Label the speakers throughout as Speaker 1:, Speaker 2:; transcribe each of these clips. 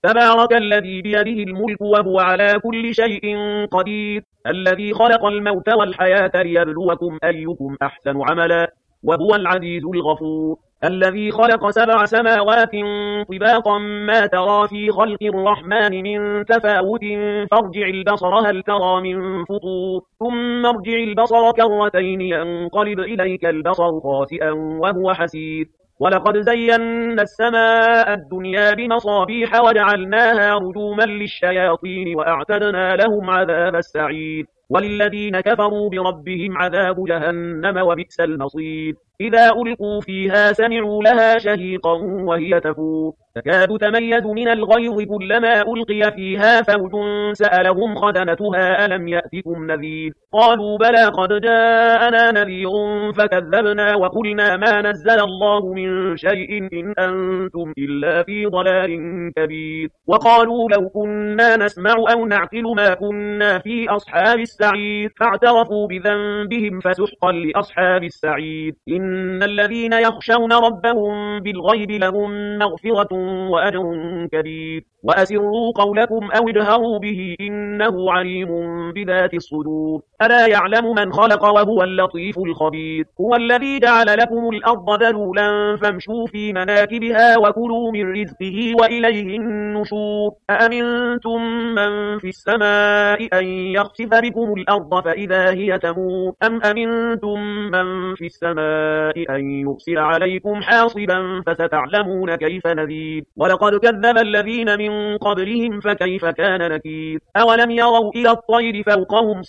Speaker 1: تبارك الذي بيده الملك وهو على كل شيء قدير الذي خلق الموت والحياة ليبلوكم أيكم أحسن عملا وهو العزيز الغفور الذي خلق 7 سماوات طباقا ما ترى في خلق الرحمن من تفاوت فارجع البصر هل ترى من فطور ثم ارجع البصر كرتين ينقلب إليك البصر خاسئا وهو حسير ولقد زينا السماء الدنيا بمصابيح وجعلناها رجوما للشياطين وأعتدنا لهم عذاب السعير وللذين كفروا بربهم عذاب جهنم وبئس المصير إذا ألقوا فيها سمعوا لها شهيقا وهي تفور تكاد تميز من الغيظ كلما ألقي فيها فوج سألهم خزنتها ألم يأتكم نذير قالوا بلى قد جاءنا نذير فكذبنا وقلنا ما نزل الله من شيء إن أنتم إلا في ضلال كبير وقالوا لو كنا نسمع أو نعقل ما كنا في أصحاب السعير فاعترفوا بذنبهم فسحقا لأصحاب السعير إن الذين يخشون ربهم بالغيب لهم مغفرة وأجر كبير وأسروا قولكم أو اجهروا به إنه عليم بذات الصدور ألا يعلم من خلق وهو اللطيف الخبير هو الذي جعل لكم الأرض ذلولا فامشوا في مناكبها وكلوا من رزقه وإليه النشور أأمنتم من في السماء أن يخسف بكم الأرض فإذا هي تمور أم أمنتم من في السماء أن يرسل عليكم حاصبا فستعلمون كيف نذير ولقد كذب الذين من قبلهم فكيف كان نكير أولم يروا إلى الطير فوقهم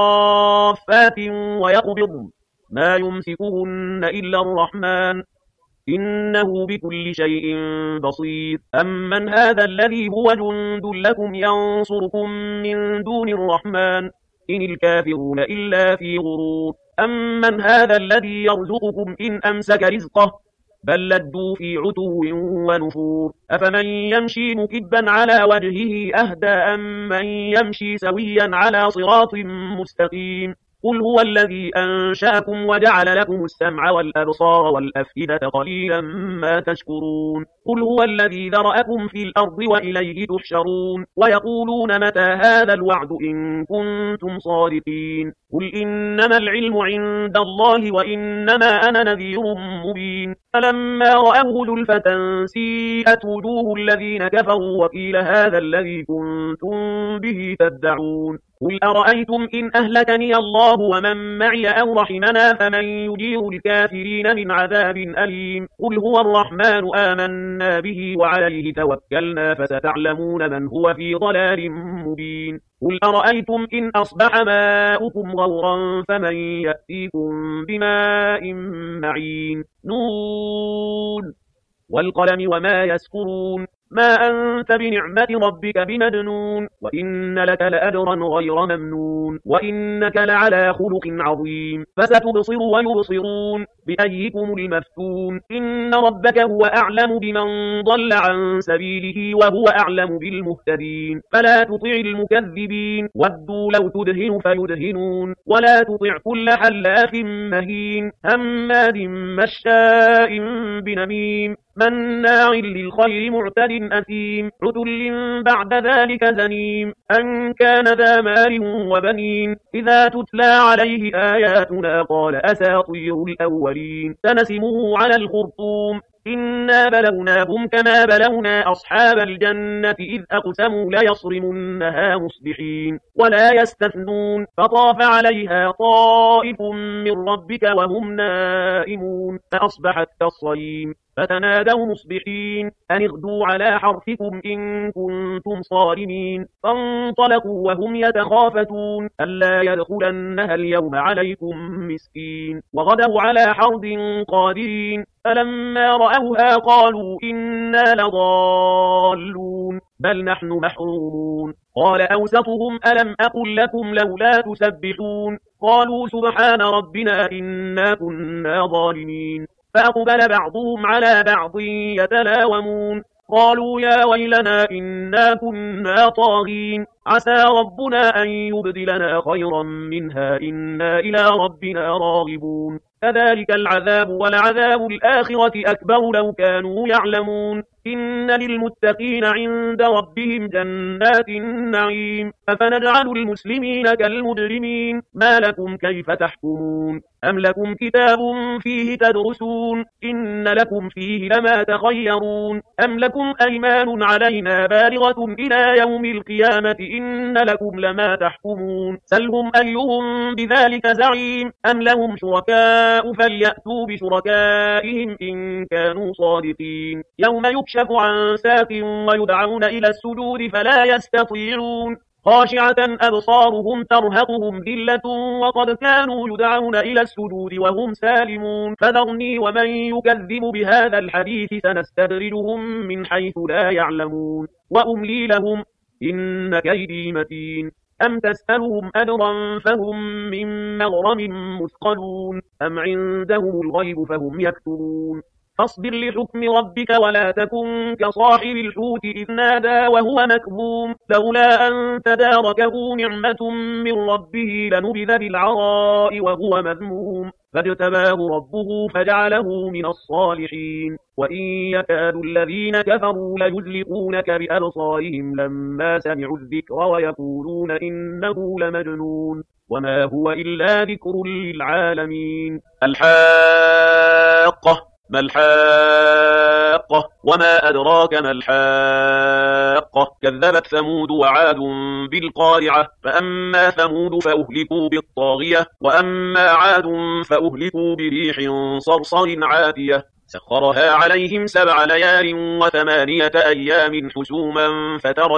Speaker 1: صافات ويقبضن ما يمسكهن إلا الرحمن إنه بكل شيء بصير أمن هذا الذي هو جند لكم ينصركم من دون الرحمن إن الكافرون إلا في غرور أمن هذا الذي يرزقكم إن أمسك رزقه بل لجوا في عتو ونفور أفمن يمشي مكبا على وجهه أهدى أم من يمشي سويا على صراط مستقيم قل هو الذي أنشأكم وجعل لكم السمع والأبصار والأفئدة قليلا ما تشكرون قل هو الذي ذرأكم في الأرض وإليه تحشرون ويقولون متى هذا الوعد إن كنتم صادقين قل إنما العلم عند الله وإنما أنا نذير مبين فلما رأوه زلفة سيئت وجوه الذين كفروا وقيل هذا الذي كنتم به تدعون قل أرأيتم إن أهلكني الله ومن معي أو رحمنا فمن يجير الكافرين من عذاب أليم قل هو الرحمن آمنا به وعليه توكلنا فستعلمون من هو في ضلال مبين قل أرأيتم إن أصبح ماؤكم غورا فمن يأتيكم بماء معين نون والقلم وما يسكرون ما أنت بنعمة ربك بمجنون وإن لك لأجرا غير ممنون وإنك لعلى خلق عظيم فستبصر ويبصرون بأيكم المفتون إن ربك هو أعلم بمن ضل عن سبيله وهو أعلم بالمهتدين فلا تطع المكذبين ودوا لو تدهن فيدهنون ولا تطع كل حلاف مهين هماد مشاء بنميم مناع للخير معتد أثيم عتل بعد ذلك زنيم أن كان ذا مال وبنين إذا تتلى عليه آياتنا قال أساطير الأولين سنسمه على الخرطوم إنا بلوناهم كما بلونا أصحاب الجنة إذ أقسموا ليصرمنها مصبحين ولا يستثنون فطاف عليها طائف من ربك وهم نائمون فأصبحت كالصريم فتنادوا مصبحين أن اغدوا على حرثكم إن كنتم صارمين فانطلقوا وهم يتخافتون ألا يدخلنها اليوم عليكم مسكين وغدوا على حرد قادرين فلما رأوها قالوا إنا لضالون بل نحن محرومون قال أوسطهم ألم أقل لكم لولا تسبحون قالوا سبحان ربنا إنا كنا ظالمين فأقبل بعضهم على بعض يتلاومون قالوا يا ويلنا إنا كنا طاغين عسى ربنا أن يبدلنا خيرا منها إنا إلى ربنا راغبون كذلك العذاب ولعذاب الآخرة أكبر لو كانوا يعلمون إن للمتقين عند ربهم جنات النعيم أفنجعل المسلمين كالمجرمين ما لكم كيف تحكمون أم لكم كتاب فيه تدرسون إن لكم فيه لما تخيرون أم لكم أيمان علينا بالغة إلى يوم القيامة إن لكم لما تحكمون سلهم أيهم بذلك زعيم أم لهم شركاء فليأتوا بشركائهم إن كانوا صادقين يوم يكشف عن ساق ويدعون إلى السجود فلا يستطيعون خاشعة أبصارهم ترهقهم ذلة وقد كانوا يدعون إلى السجود وهم سالمون فذرني ومن يكذب بهذا الحديث سنستدرجهم من حيث لا يعلمون وأملي لهم إن كيدي متين أم تسألهم أجرا فهم من مغرم مثقلون أم عندهم الغيب فهم يكتبون فاصبر لحكم ربك ولا تكن كصاحب الحوت إذ نادى وهو مكظوم لولا أن تداركه نعمة من ربه لنبذ بالعراء وهو مذموم فاجتباه ربه فجعله من الصالحين وإن يكاد الذين كفروا ليزلقونك بأبصارهم لما سمعوا الذكر ويقولون إنه لمجنون وما هو إلا ذكر للعالمين الحاقة ما الحاقة وما أدراك ما الحاقة كذبت ثمود وعاد بالقارعة فأما ثمود فأهلكوا بالطاغية وأما عاد فأهلكوا بريح صرصر عاتية سخرها عليهم 7 ليال و8 أيام حسوما فترى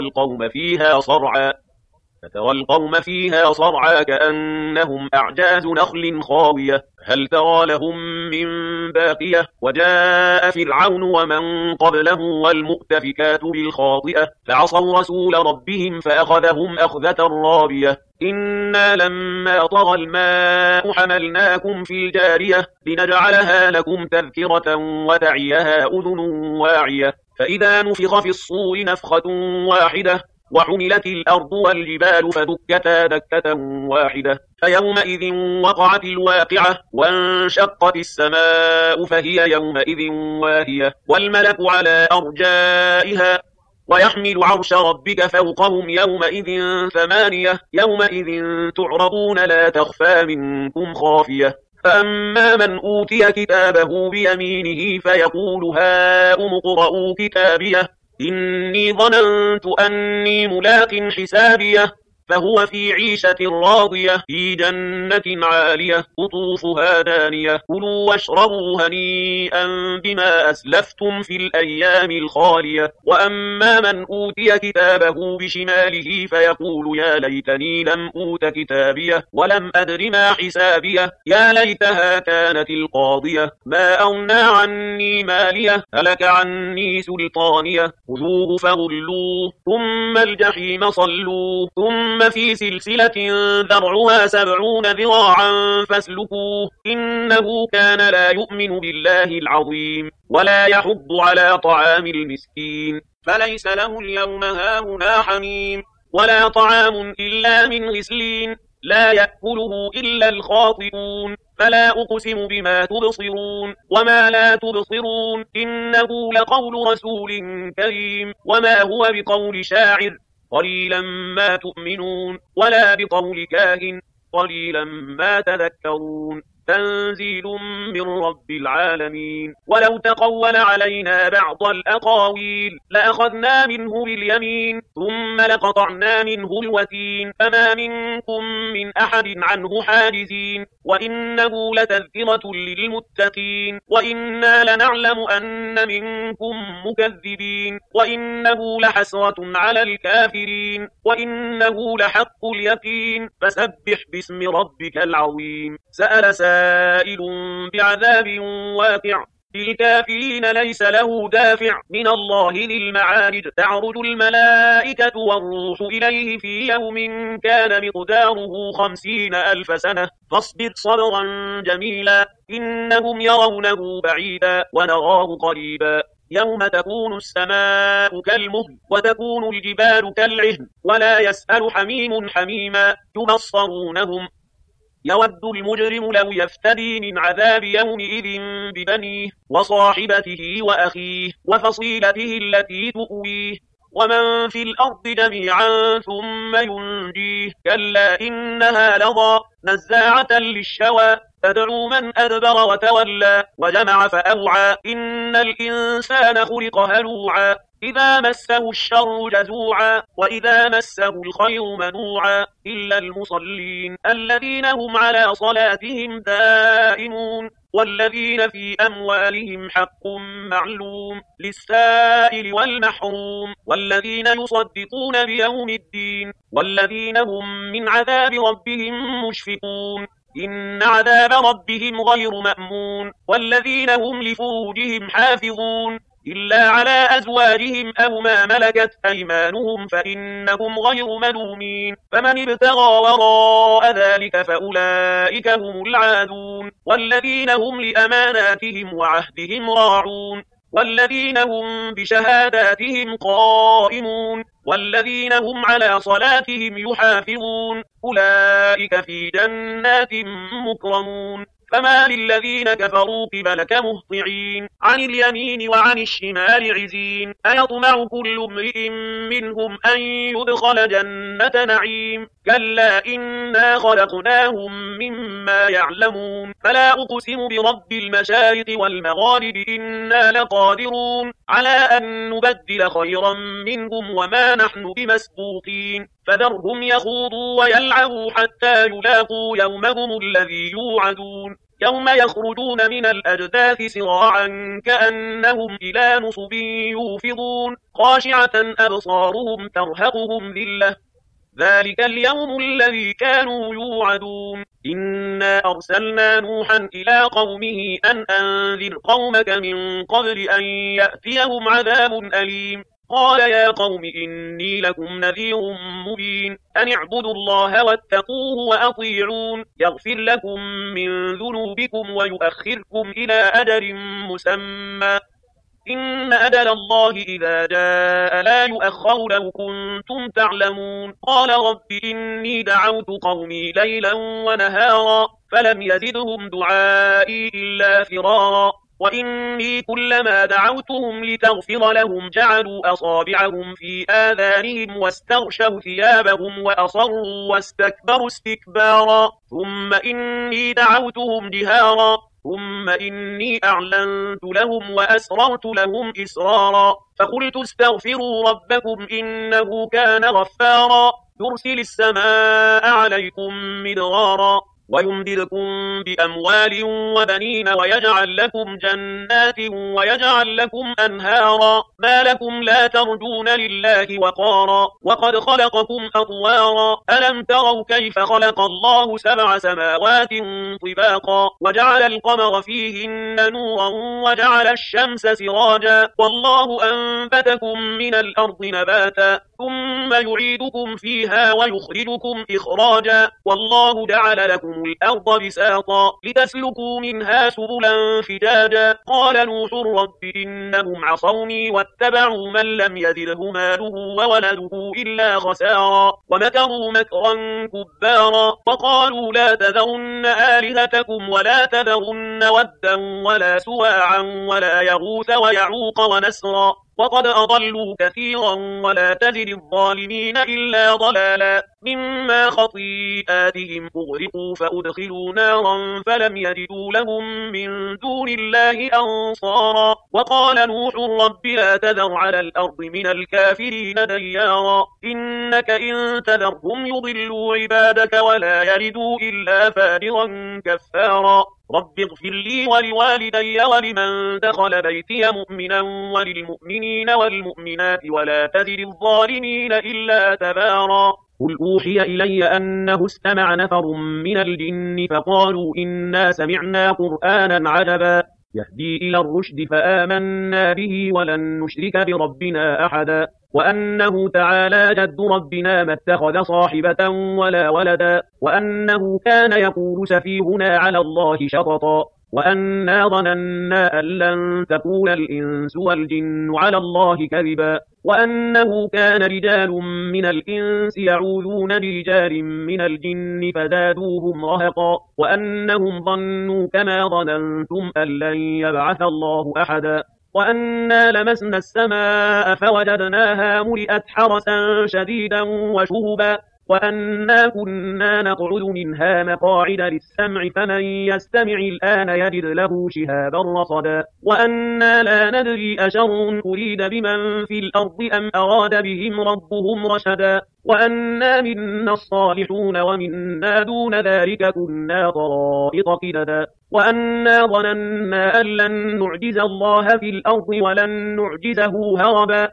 Speaker 1: القوم فيها صرعى كأنهم أعجاز نخل خاوية هل ترى لهم من باقية وجاء فرعون ومن قبله والمؤتفكات بالخاطئة فعصوا رسول ربهم فأخذهم أخذة رابية إنا لما طغى الماء حملناكم في الجارية لنجعلها لكم تذكرة وتعيها أذن واعية فإذا نفخ في الصور نفخة واحدة وحملت الأرض والجبال فدكتا دكة واحدة فيومئذ وقعت الواقعة وانشقت السماء فهي يومئذ واهية والملك على أرجائها ويحمل عرش ربك فوقهم يومئذ 8 يومئذ تعرضون لا تخفى منكم خافية فأما من أوتي كتابه بيمينه فيقول هاؤم اقرءوا كتابيه إني ظننت أني ملاق حسابيه فهو في عيشة راضية في جنة عالية قطوفها دانية كلوا واشربوا هنيئا بما أسلفتم في الأيام الخالية وأما من أوتي كتابه بشماله فيقول يا ليتني لم أوت كتابيه ولم أدر ما حسابيه يا ليتها كانت القاضية ما أغنى عني ماليه هلك عني سلطانيه خذوه فغلوه ثم الجحيم صلوه ثم في سلسلة ذرعها 70 ذراعا فاسلكوه إنه كان لا يؤمن بالله العظيم ولا يحض على طعام المسكين فليس له اليوم هاهنا حميم ولا طعام إلا من غسلين لا يأكله إلا الخاطئون فلا أقسم بما تبصرون وما لا تبصرون إنه لقول رسول كريم وما هو بقول شاعر قليلا ما تؤمنون ولا بقول كاهن قليلا ما تذكرون تنزيل من رب العالمين ولو تقول علينا بعض الأقاويل لأخذنا منه باليمين ثم لقطعنا منه الوتين فما منكم من أحد عنه حاجزين وإنه لتذكرة للمتقين وإنا لنعلم أن منكم مكذبين وإنه لحسرة على الكافرين وإنه لحق اليقين فسبح باسم ربك العظيم سأل سائل بعذاب واقع للكافرين ليس له دافع من الله ذي المعارج تعرج الملائكة والروح إليه في يوم كان مقداره 50,000 سنة فاصبر صبرا جميلا إنهم يرونه بعيدا ونراه قريبا يوم تكون السماء كالمهل وتكون الجبال كالعهن ولا يسأل حميم حميما يبصرونهم يود المجرم لو يفتدي من عذاب يومئذ ببنيه وصاحبته وأخيه وفصيلته التي تؤويه ومن في الأرض جميعا ثم ينجيه كلا إنها لظى نزاعة للشوى تدعو من أدبر وتولى وجمع فأوعى إن الإنسان خلق هلوعا إذا مسه الشر جزوعا وإذا مسه الخير منوعا إلا المصلين الذين هم على صلاتهم دائمون والذين في أموالهم حق معلوم للسائل والمحروم والذين يصدقون بيوم الدين والذين هم من عذاب ربهم مشفقون إن عذاب ربهم غير مأمون والذين هم لفروجهم حافظون إلا على أزواجهم أو ما ملكت أيمانهم فإنهم غير ملومين فمن ابتغى وراء ذلك فأولئك هم العادون والذين هم لأماناتهم وعهدهم راعون والذين هم بشهاداتهم قائمون والذين هم على صلاتهم يحافظون أولئك في جنات مكرمون فما للذين كفروا قبلك مهطعين عن اليمين وعن الشمال عزين أيطمع كل امرئ منهم أن يدخل جنة نعيم كلا إنا خلقناهم مما يعلمون فلا أقسم برب المشارق والمغارب إنا لقادرون على أن نبدل خيرا منهم وما نحن بمسبوقين فذرهم يخوضوا ويلعبوا حتى يلاقوا يومهم الذي يوعدون يوم يخرجون من الأجداث سراعا كأنهم إلى نصب يوفضون خاشعة أبصارهم ترهقهم ذلة ذلك اليوم الذي كانوا يوعدون إنا أرسلنا نوحا إلى قومه أن أنذر قومك من قبل أن يأتيهم عذاب أليم قال يا قوم إني لكم نذير مبين أن اعبدوا الله واتقوه وأطيعون يغفر لكم من ذنوبكم ويؤخركم إلى أجل مسمى إن أجل الله إذا جاء لا يؤخر لو كنتم تعلمون قال رب إني دعوت قومي ليلا ونهارا فلم يزدهم دعائي إلا فرارا وإني كلما دعوتهم لتغفر لهم جعلوا أصابعهم في آذانهم واستغشوا ثيابهم وأصروا واستكبروا استكبارا ثم إني دعوتهم جهارا ثم إني أعلنت لهم وأسررت لهم إسرارا فقلت استغفروا ربكم إنه كان غفارا يرسل السماء عليكم مدرارا ويمددكم بأموال وبنين ويجعل لكم جنات ويجعل لكم أنهارا ما لكم لا ترجون لله وقارا وقد خلقكم أطوارا ألم تروا كيف خلق الله 7 سماوات طباقا وجعل القمر فيهن نورا وجعل الشمس سراجا والله أنبتكم من الأرض نباتا ثم يعيدكم فيها ويخرجكم إخراجا والله جعل لكم الأرض بساطا لتسلكوا منها سبلا فجاجا قال نوح رب إنهم عصوني واتبعوا من لم يزده ماله وولده إلا خسارا ومكروا مكرا كبارا وقالوا لا تذرن آلهتكم ولا تذرن ودا ولا سواعا ولا يغوث ويعوق ونسرا وقد أضلوا كثيرا ولا تزد الظالمين إلا ضلالا مما خطيئاتهم أغرقوا فأدخلوا نارا فلم يجدوا لهم من دون الله أنصارا وقال نوح رب لا تذر على الأرض من الكافرين ديارا إنك إن تذرهم يضلوا عبادك ولا يردوا إلا فاجرا كفارا رب اغفر لي ولوالدي ولمن دخل بيتي مؤمنا وللمؤمنين والمؤمنات ولا تزد الظالمين إلا تبارا قل أوحي إلي أنه استمع نفر من الجن فقالوا إنا سمعنا قرآنا عجبا يهدي إلى الرشد فآمنا به ولن نشرك بربنا أحدا وأنه تعالى جد ربنا ما اتخذ صاحبة ولا ولدا وأنه كان يقول سفيهنا على الله شططا وأنا ظننا أن لن تكون الإنس والجن على الله كذبا وأنه كان رجال من الإنس يعوذون برجال من الجن فزادوهم رهقا وأنهم ظنوا كما ظننتم أن لن يبعث الله أحدا وأنا لمسنا السماء فوجدناها ملئت حرسا شديدا وشهبا وأنا كنا نقعد منها مقاعد للسمع فمن يستمع الآن يجد له شهابا رصدا وأنا لا ندري أشر أريد بمن في الأرض أم أراد بهم ربهم رشدا وأنا منا الصالحون ومنا دون ذلك كنا طرائق قددا وأنا ظننا أن لن نعجز الله في الأرض ولن نعجزه هربا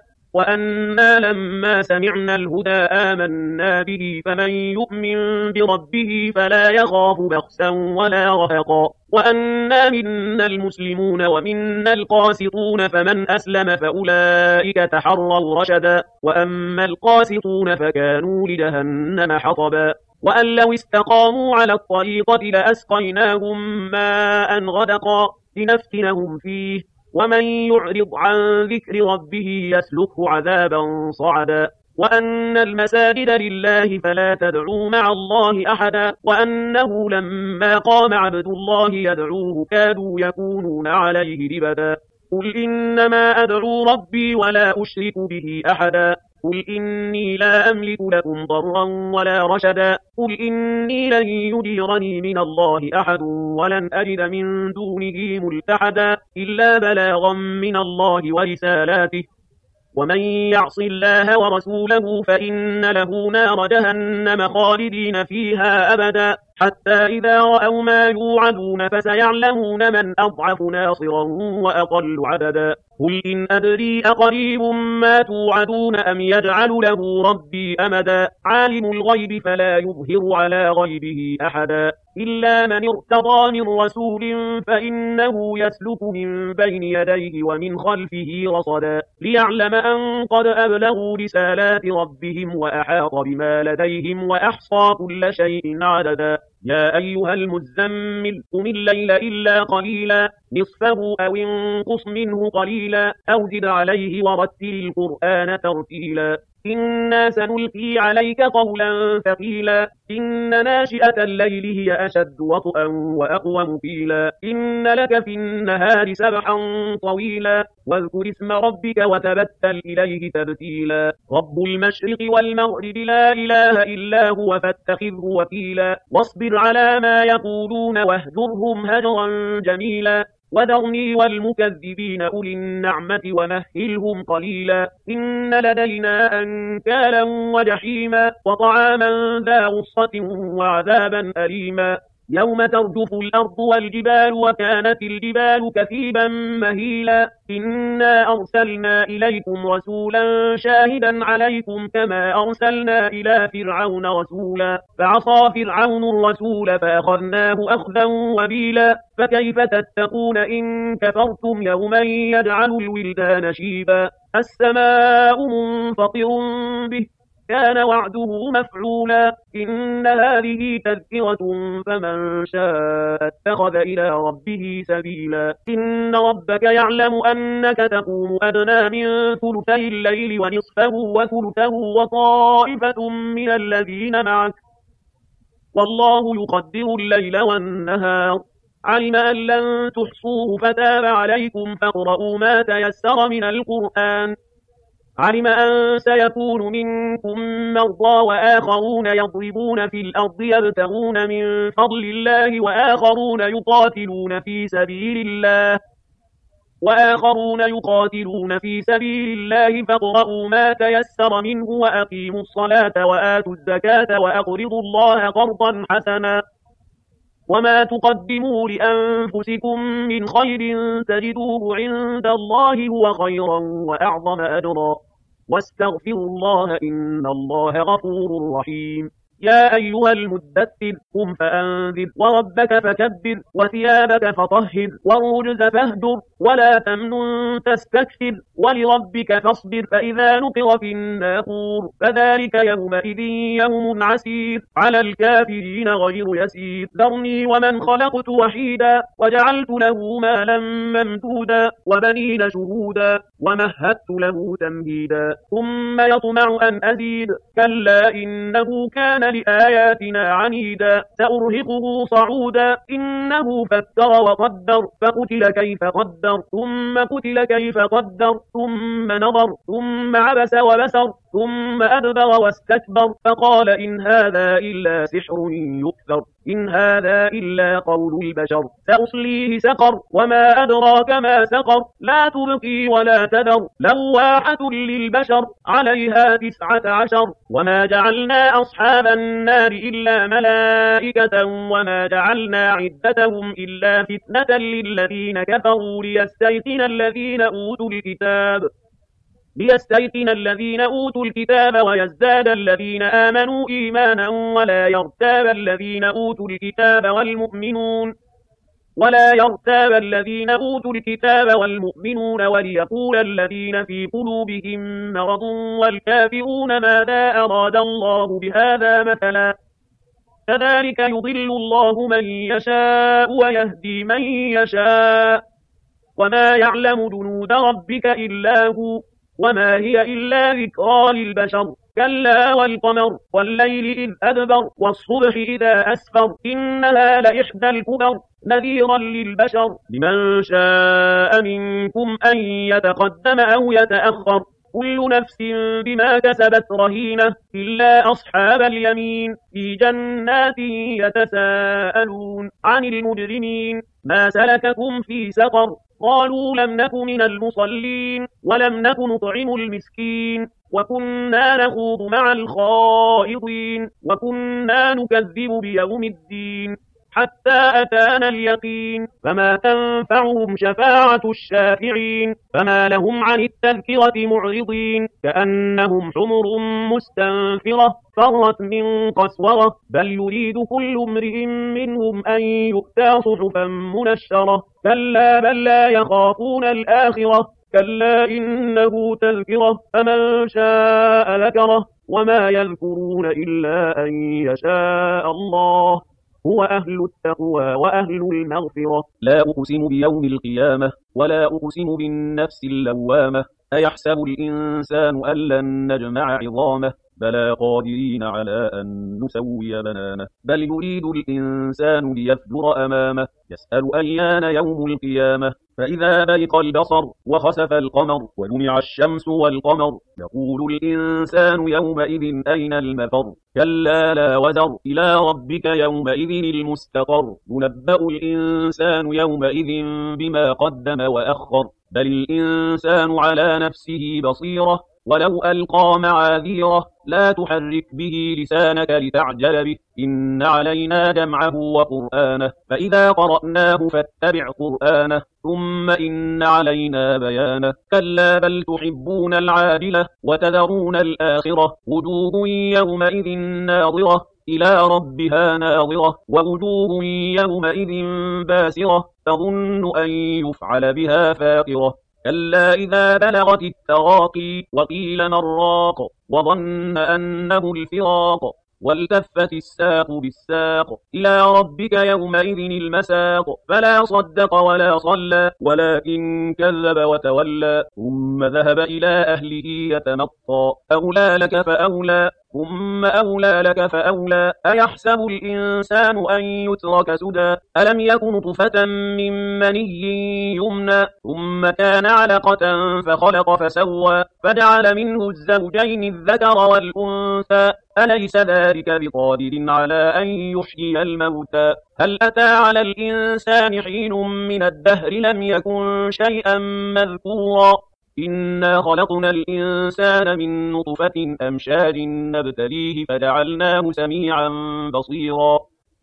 Speaker 1: وأنا لما سمعنا الهدى آمنا به فمن يؤمن بربه فلا يخاف بخسا ولا رهقا وأنا منا المسلمون ومنا القاسطون فمن أسلم فأولئك تحروا رشدا وأما القاسطون فكانوا لجهنم حطبا وأن لو استقاموا على الطريقة لأسقيناهم ماء غدقا لنفتنهم فيه ومن يعرض عن ذكر ربه يسلكه عذابا صعدا وأن المساجد لله فلا تدعوا مع الله أحدا وأنه لما قام عبد الله يدعوه كادوا يكونون عليه لبدا قل إنما أدعو ربي ولا أشرك به أحدا قل إني لا أملك لكم ضرا ولا رشدا قل إني لن يجيرني من الله أحد ولن أجد من دونه ملتحدا إلا بلاغا من الله ورسالاته ومن يعص الله ورسوله فإن له نار جهنم خالدين فيها أبدا حتى إذا رأوا ما يوعدون فسيعلمون من أضعف ناصرا وأقل عددا قل إن أدري أقريب ما توعدون أم يجعل له ربي أمدا عالم الغيب فلا يظهر على غيبه أحدا إلا من ارتضى من رسول فإنه يسلك من بين يديه ومن خلفه رصدا ليعلم أن قد أبلغوا رسالات ربهم وأحاط بما لديهم وأحصى كل شيء عددا يا أيها المزمل قم الليل إلا قليلا نصفه أو انقص منه قليلا أو زد عليه ورتل القرآن ترتيلا إنا سنلقي عليك قولا ثقيلا إن ناشئة الليل هي أشد وطئا وأقوم قيلا إن لك في النهار سبحا طويلا واذكر اسم ربك وتبتل إليه تبتيلا رب المشرق والمغرب لا إله إلا هو فاتخذه وكيلا واصبر على ما يقولون واهجرهم هجرا جميلا وذرني والمكذبين أولي النعمة ومهلهم قليلا إن لدينا أنكالا وجحيما وطعاما ذا غصة وعذابا أليما يوم ترجف الأرض والجبال وكانت الجبال كثيبا مهيلا إنا أرسلنا إليكم رسولا شاهدا عليكم كما أرسلنا إلى فرعون رسولا فعصى فرعون الرسول فأخذناه أخذا وبيلا فكيف تتقون إن كفرتم يوما يجعل الولدان شيبا السماء منفطر به كان وعده مفعولا إن هذه تذكرة فمن شاء اتخذ إلى ربه سبيلا إن ربك يعلم أنك تقوم أدنى من ثلثي الليل ونصفه وثلثه وطائفة من الذين معك والله يقدر الليل والنهار علم أن لن تحصوه فتاب عليكم فاقرؤوا ما تيسر من القرآن علم أن سيكون منكم مرضى وآخرون يضربون في الأرض يبتغون من فضل الله وآخرون يقاتلون في سبيل الله فاقرؤوا ما تيسر منه وأقيموا الصلاة وآتوا الزكاة وأقرضوا الله قرضا حسنا وما تقدموا لأنفسكم من خير تجدوه عند الله هو خيرا وأعظم أجرا واستغفروا الله إن الله غفور رحيم يا أيها المدثر قم فأنذر وربك فكبر وثيابك فطهر والرجز فاهجر ولا تمنن تستكثر ولربك فاصبر فإذا نقر في الناقور فذلك يومئذ يوم عسير على الكافرين غير يسير ذرني ومن خلقت وحيدا وجعلت له مالا ممدودا وبنين شهودا ومهدت له تمهيدا ثم يطمع أن أزيد كلا إنه كان لآياتنا عنيدا سأرهقه صعودا إنه فكر وقدر فقتل كيف قدر ثم قتل كيف قدر ثم نظر ثم عبس وبسر ثم أدبر واستكبر فقال إن هذا إلا سحر يؤثر إن هذا إلا قول البشر سأصليه سقر وما أدراك ما سقر لا تبقي ولا تذر لواحة للبشر عليها 19 وما جعلنا أصحاب النار إلا ملائكة وما جعلنا عدتهم إلا فتنة للذين كفروا ليستيقن الذين أوتوا الكتاب ويزداد الذين آمنوا إيمانا ولا يرتاب الذين أوتوا الكتاب والمؤمنون وليقول الذين في قلوبهم مرض والكافرون ماذا أراد الله بهذا مثلا كذلك يضل الله من يشاء ويهدي من يشاء وما يعلم جنود ربك إلا هو وما هي إلا ذكرى للبشر كلا والقمر والليل إذ أدبر والصبح إذا أسفر إنها لإحدى الكبر نذيرا للبشر لمن شاء منكم أن يتقدم أو يتأخر كل نفس بما كسبت رهينة إلا أصحاب اليمين في جنات يتساءلون عن المجرمين ما سلككم في سقر قالوا لم نك من المصلين ولم نك نطعم المسكين وكنا نخوض مع الخائضين وكنا نكذب بيوم الدين حتى أتانا اليقين فما تنفعهم شفاعة الشافعين فما لهم عن التذكرة معرضين كأنهم حمر مستنفرة فرت من قسورة بل يريد كل امرئ منهم أن يؤتى صحفا منشرة كلا بل لا يخافون الآخرة كلا إنه تذكرة فمن شاء ذكره وما يذكرون إلا أن يشاء الله هو أهل التقوى وأهل المغفرة لا أقسم بيوم القيامة ولا أقسم بالنفس اللوامة أيحسب الإنسان أن لن نجمع عظامه بلى قادرين على أن نسوي بنانه بل يريد الإنسان ليفجر أمامه يسأل أيان يوم القيامة فإذا برق البصر وخسف القمر وجمع الشمس والقمر يقول الإنسان يومئذ أين المفر كلا لا وزر إلى ربك يومئذ المستقر ينبأ الإنسان يومئذ بما قدم وأخر بل الإنسان على نفسه بصيرة ولو ألقى معاذيره لا تحرك به لسانك لتعجل به إن علينا جمعه وقرآنه فإذا قرأناه فاتبع قرآنه ثم إن علينا بيانه كلا بل تحبون العاجلة وتذرون الآخرة وجوه يومئذ ناظرة إلى ربها ناظرة ووجوه يومئذ باسرة تظن أن يفعل بها فاقرة كلا إذا بلغت التراقي وقيل من راق وظن أنه الفراق والتفت الساق بالساق إلى ربك يومئذ المساق فلا صدق ولا صلى ولكن كذب وتولى ثم ذهب إلى أهله يتمطى أولى لك فأولى ثم أولى لك فأولى أيحسب الإنسان أن يترك سدى ألم يك نطفة من مني يمنى ثم كان علقة فخلق فسوى فجعل منه الزوجين الذكر والأنثى أليس ذلك بقادر على أن يحيي الموتى هل أتى على الإنسان حين من الدهر لم يكن شيئا مذكورا إنا خلقنا الإنسان من نطفة أمشاج نبتليه فجعلناه سميعا بصيرا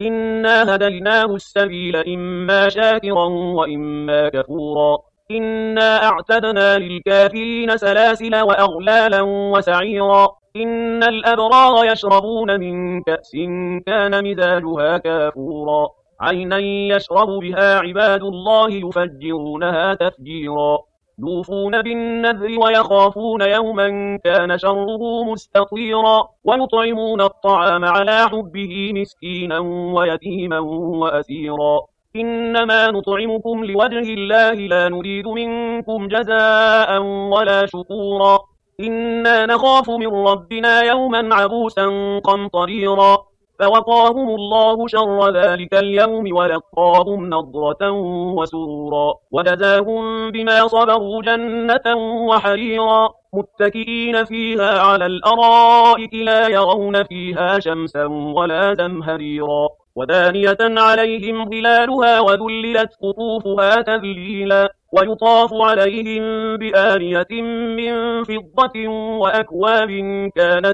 Speaker 1: إنا هديناه السبيل إما شاكرا وإما كفورا إنا أعتدنا للكافرين سلاسل وأغلالا وسعيرا إن الأبرار يشربون من كأس كان مزاجها كافورا عينا يشرب بها عباد الله يفجرونها تفجيرا يوفون بالنذر ويخافون يوما كان شره مستطيرا ويطعمون الطعام على حبه مسكينا ويتيما وأسيرا إنما نطعمكم لوجه الله لا نريد منكم جزاء ولا شكورا إنا نخاف من ربنا يوما عبوسا قمطريرا فوقاهم الله شر ذلك اليوم ولقاهم نضرة وسرورا وجزاهم بما صبروا جنة وحريرا متكئين فيها على الأرائك لا يرون فيها شمسا ولا زمهريرا ودانية عليهم ظلالها وذللت قطوفها تذليلا ويطاف عليهم بآنية من فضة وأكواب كانت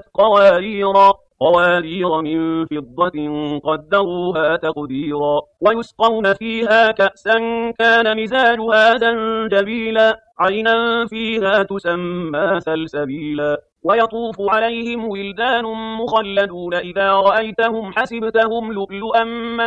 Speaker 1: قوارير من فضة قدروها تقديرا ويسقون فيها كأسا كان مزاجها زنجبيلا عينا فيها تسمى سلسبيلا ويطوف عليهم ولدان مخلدون إذا رأيتهم حسبتهم لؤلؤا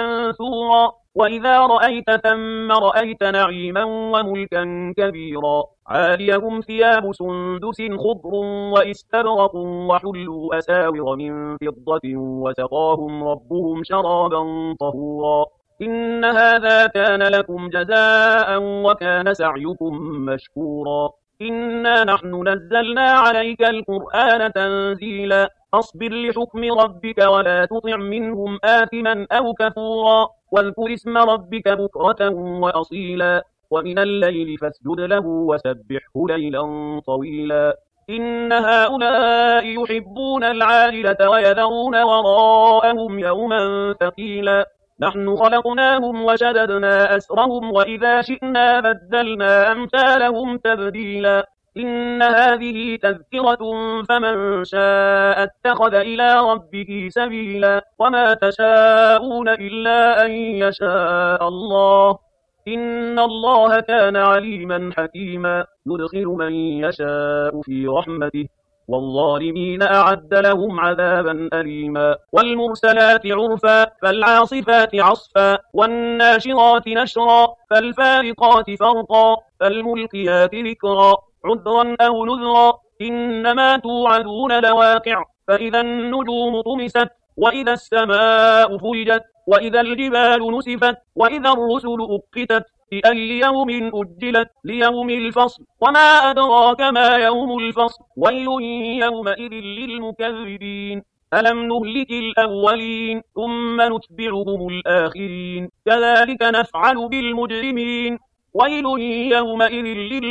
Speaker 1: منثورا وإذا رأيت ثم رأيت نعيما وملكا كبيرا عاليهم ثياب سندس خضر وإستبرق وحلوا أساور من فضة وسقاهم ربهم شرابا طهورا إن هذا كان لكم جزاء وكان سعيكم مشكورا إنا نحن نزلنا عليك القرآن تنزيلا أصبر لحكم ربك ولا تطع منهم آثما أو كفورا واذكر اسم ربك بكرة وأصيلا ومن الليل فاسجد له وسبحه ليلا طويلا إن هؤلاء يحبون العاجلة ويذرون وراءهم يوما ثقيلا نحن خلقناهم وشددنا أسرهم وإذا شئنا بدلنا أمثالهم تبديلا إن هذه تذكرة فمن شاء اتخذ إلى ربه سبيلا وما تشاءون إلا أن يشاء الله إن الله كان عليما حكيما يدخل من يشاء في رحمته والظالمين أعد لهم عذابا أليما والمرسلات عرفا فالعاصفات عصفا والناشرات نشرا فالفارقات فرقا فالملقيات ذكرا عذرا أو نذرا إنما توعدون لواقع فإذا النجوم طمست وإذا السماء فرجت وإذا الجبال نسفت وإذا الرسل أقتت لأي يوم أجلت ليوم الفصل وما أدراك ما يوم الفصل ويل يومئذ للمكذبين ألم نهلك الأولين ثم نتبعهم الآخرين كذلك نفعل بالمجرمين ويل يومئذ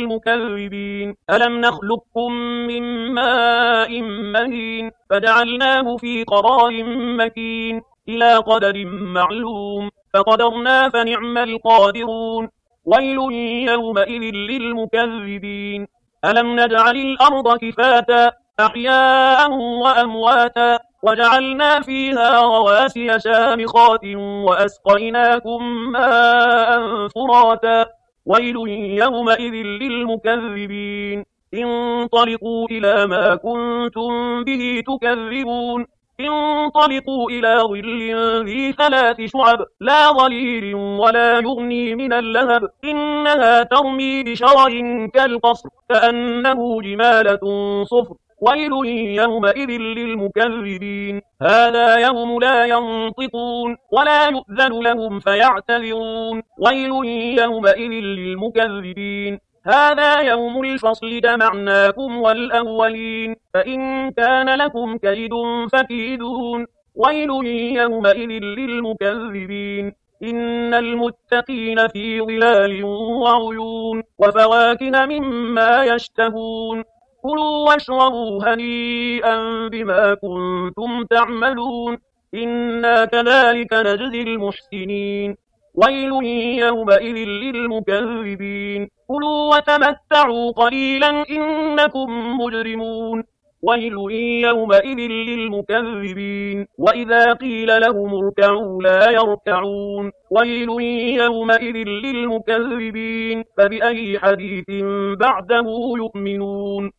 Speaker 1: للمكذبين ألم نخلقكم من ماء مهين فجعلناه في قرار مكين إلى قدر معلوم فقدرنا فنعم القادرون ويل يومئذ للمكذبين ألم نجعل الأرض كفاتا أحياء وأمواتا وجعلنا فيها رواسي شامخات وأسقيناكم ماء فراتا ويل يومئذ للمكذبين انطلقوا إلى ما كنتم به تكذبون انطلقوا إلى ظل ذي 3 شعب لا ظليل ولا يغني من اللهب إنها ترمي بشرر كالقصر كأنه جمالة صفر ويل يومئذ للمكذبين هذا يوم لا ينطقون ولا يؤذن لهم فيعتذرون ويل يومئذ للمكذبين هذا يوم الفصل جمعناكم والأولين فإن كان لكم كيد فكيدون ويل يومئذ للمكذبين إن المتقين في ظلال وعيون وفواكه مما يشتهون كلوا واشربوا هنيئا بما كنتم تعملون إنا كذلك نجزي المحسنين ويل يومئذ للمكذبين كلوا وتمتعوا قليلا إنكم مجرمون ويل يومئذ للمكذبين وإذا قيل لهم اركعوا لا يركعون ويل يومئذ للمكذبين فبأي حديث بعده يؤمنون